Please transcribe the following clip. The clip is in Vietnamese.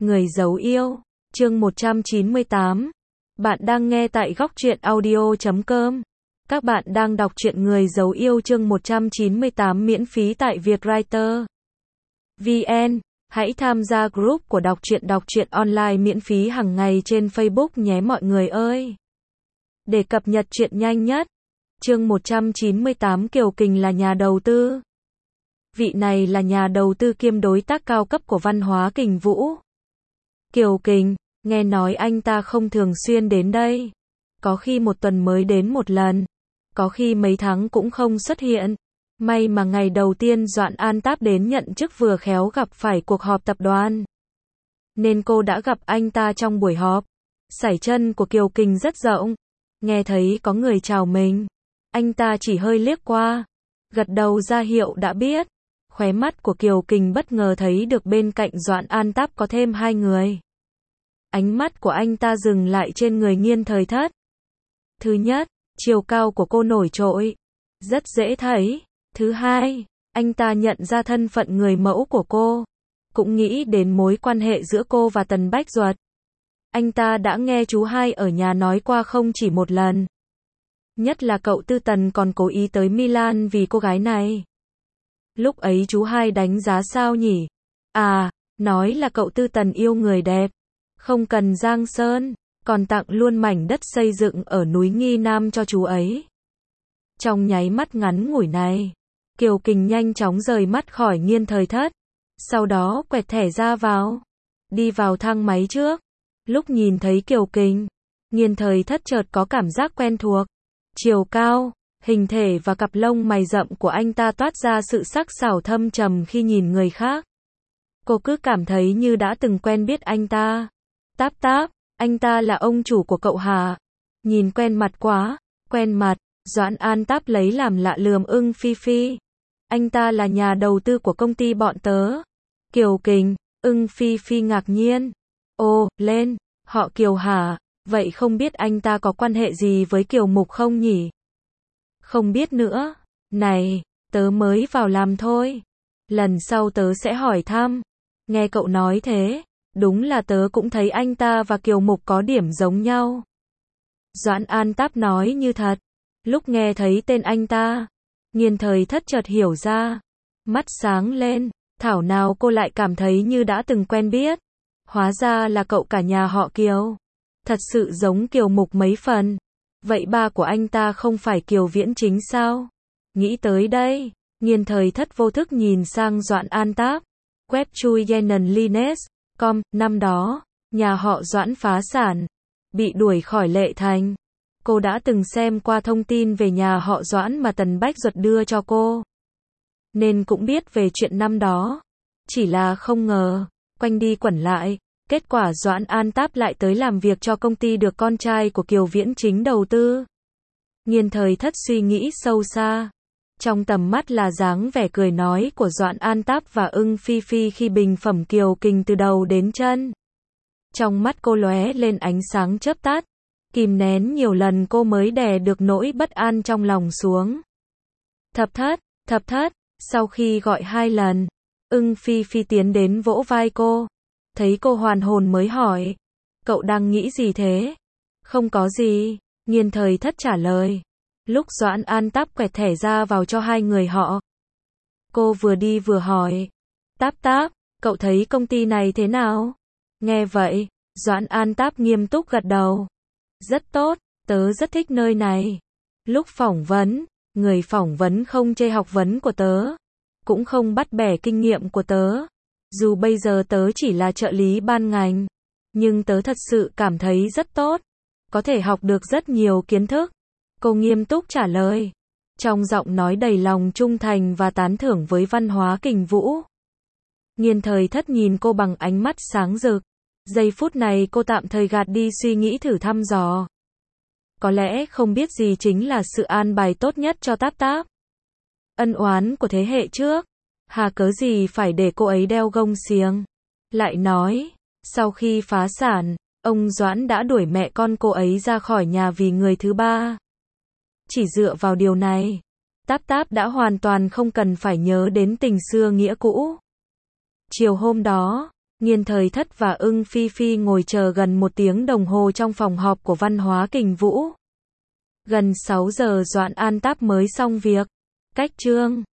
Người giấu yêu, chương 198. Bạn đang nghe tại góc truyện audio.com. Các bạn đang đọc truyện Người giấu yêu chương 198 miễn phí tại Vietwriter VN. Hãy tham gia group của đọc truyện online miễn phí hàng ngày trên Facebook nhé mọi người ơi. Để cập nhật truyện nhanh nhất. Chương 198 Kiều Kình là nhà đầu tư. Vị này là nhà đầu tư kiêm đối tác cao cấp của Văn Hóa Kình Vũ. Kiều Kình, nghe nói anh ta không thường xuyên đến đây. Có khi một tuần mới đến một lần. Có khi mấy tháng cũng không xuất hiện. May mà ngày đầu tiên Doãn An Táp đến nhận chức vừa khéo gặp phải cuộc họp tập đoàn. Nên cô đã gặp anh ta trong buổi họp. Sải chân của Kiều Kình rất rộng. Nghe thấy có người chào mình. Anh ta chỉ hơi liếc qua. Gật đầu ra hiệu đã biết. Khóe mắt của Kiều Kình bất ngờ thấy được bên cạnh Doãn An Táp có thêm hai người. Ánh mắt của anh ta dừng lại trên người Nghiên Thời Thất. Thứ nhất, chiều cao của cô nổi trội. Rất dễ thấy. Thứ hai, anh ta nhận ra thân phận người mẫu của cô. Cũng nghĩ đến mối quan hệ giữa cô và Tần Bách Duật. Anh ta đã nghe chú Hai ở nhà nói qua không chỉ một lần. Nhất là cậu Tư Tần còn cố ý tới Milan vì cô gái này. Lúc ấy chú Hai đánh giá sao nhỉ? À, nói là cậu Tư Tần yêu người đẹp. Không cần giang sơn, còn tặng luôn mảnh đất xây dựng ở núi Nghi Nam cho chú ấy. Trong nháy mắt ngắn ngủi này, Kiều Kình nhanh chóng rời mắt khỏi Nghiên Thời Thất. Sau đó quẹt thẻ ra vào. Đi vào thang máy trước. Lúc nhìn thấy Kiều Kình, Nghiên Thời Thất chợt có cảm giác quen thuộc. Chiều cao, hình thể và cặp lông mày rậm của anh ta toát ra sự sắc sảo thâm trầm khi nhìn người khác. Cô cứ cảm thấy như đã từng quen biết anh ta. Táp Táp, anh ta là ông chủ của cậu hả? Nhìn quen mặt quá, quen mặt. Doãn An Táp lấy làm lạ lườm Ưng Phi Phi. Anh ta là nhà đầu tư của công ty bọn tớ. Kiều Kình, Ưng Phi Phi ngạc nhiên. Ồ, lên, họ Kiều hả? Vậy không biết anh ta có quan hệ gì với Kiều Mục không nhỉ? Không biết nữa. Này, tớ mới vào làm thôi. Lần sau tớ sẽ hỏi thăm. Nghe cậu nói thế, đúng là tớ cũng thấy anh ta và Kiều Mục có điểm giống nhau. Doãn An Táp nói như thật. Lúc nghe thấy tên anh ta, Nghiên Thời Thất chợt hiểu ra. Mắt sáng lên, thảo nào cô lại cảm thấy như đã từng quen biết. Hóa ra là cậu cả nhà họ Kiều. Thật sự giống Kiều Mục mấy phần. Vậy ba của anh ta không phải Kiều Viễn Chính sao? Nghĩ tới đây, Nghiên Thời Thất vô thức nhìn sang Doãn An Táp. Web chui Yenan Lines, com, năm đó, nhà họ Doãn phá sản, bị đuổi khỏi Lệ Thành. Cô đã từng xem qua thông tin về nhà họ Doãn mà Tần Bách Duật đưa cho cô. Nên cũng biết về chuyện năm đó. Chỉ là không ngờ, quanh đi quẩn lại, kết quả Doãn An Táp lại tới làm việc cho công ty được con trai của Kiều Viễn Chính đầu tư. Nghiên Thời Thất suy nghĩ sâu xa. Trong tầm mắt là dáng vẻ cười nói của Doãn An Táp và Ưng Phi Phi khi bình phẩm Kiều Kình từ đầu đến chân. Trong mắt cô lóe lên ánh sáng chớp tắt. Kìm nén nhiều lần cô mới đè được nỗi bất an trong lòng xuống. Thập thất, sau khi gọi hai lần, Ưng Phi Phi tiến đến vỗ vai cô. Thấy cô hoàn hồn mới hỏi. Cậu đang nghĩ gì thế? Không có gì, Nghiên Thời Thất trả lời. Lúc Doãn An Táp quẹt thẻ ra vào cho hai người họ. Cô vừa đi vừa hỏi. Táp Táp, cậu thấy công ty này thế nào? Nghe vậy, Doãn An Táp nghiêm túc gật đầu. Rất tốt, tớ rất thích nơi này. Lúc phỏng vấn, người phỏng vấn không chê học vấn của tớ. Cũng không bắt bẻ kinh nghiệm của tớ. Dù bây giờ tớ chỉ là trợ lý ban ngành. Nhưng tớ thật sự cảm thấy rất tốt. Có thể học được rất nhiều kiến thức. Cô nghiêm túc trả lời. Trong giọng nói đầy lòng trung thành và tán thưởng với Văn Hóa Kình Vũ. Nghiên Thời Thất nhìn cô bằng ánh mắt sáng rực. Giây phút này cô tạm thời gạt đi suy nghĩ thử thăm dò. Có lẽ không biết gì chính là sự an bài tốt nhất cho Táp Táp. Ân oán của thế hệ trước. Hà cớ gì phải để cô ấy đeo gông xiềng. Lại nói, sau khi phá sản, ông Doãn đã đuổi mẹ con cô ấy ra khỏi nhà vì người thứ ba. Chỉ dựa vào điều này, Táp Táp đã hoàn toàn không cần phải nhớ đến tình xưa nghĩa cũ. Chiều hôm đó, Nhiên Thời Thất và Ưng Phi Phi ngồi chờ gần 1 tiếng đồng hồ trong phòng họp của Văn hóa Kình Vũ. Gần 6 giờ Doãn An Táp mới xong việc. Cách chương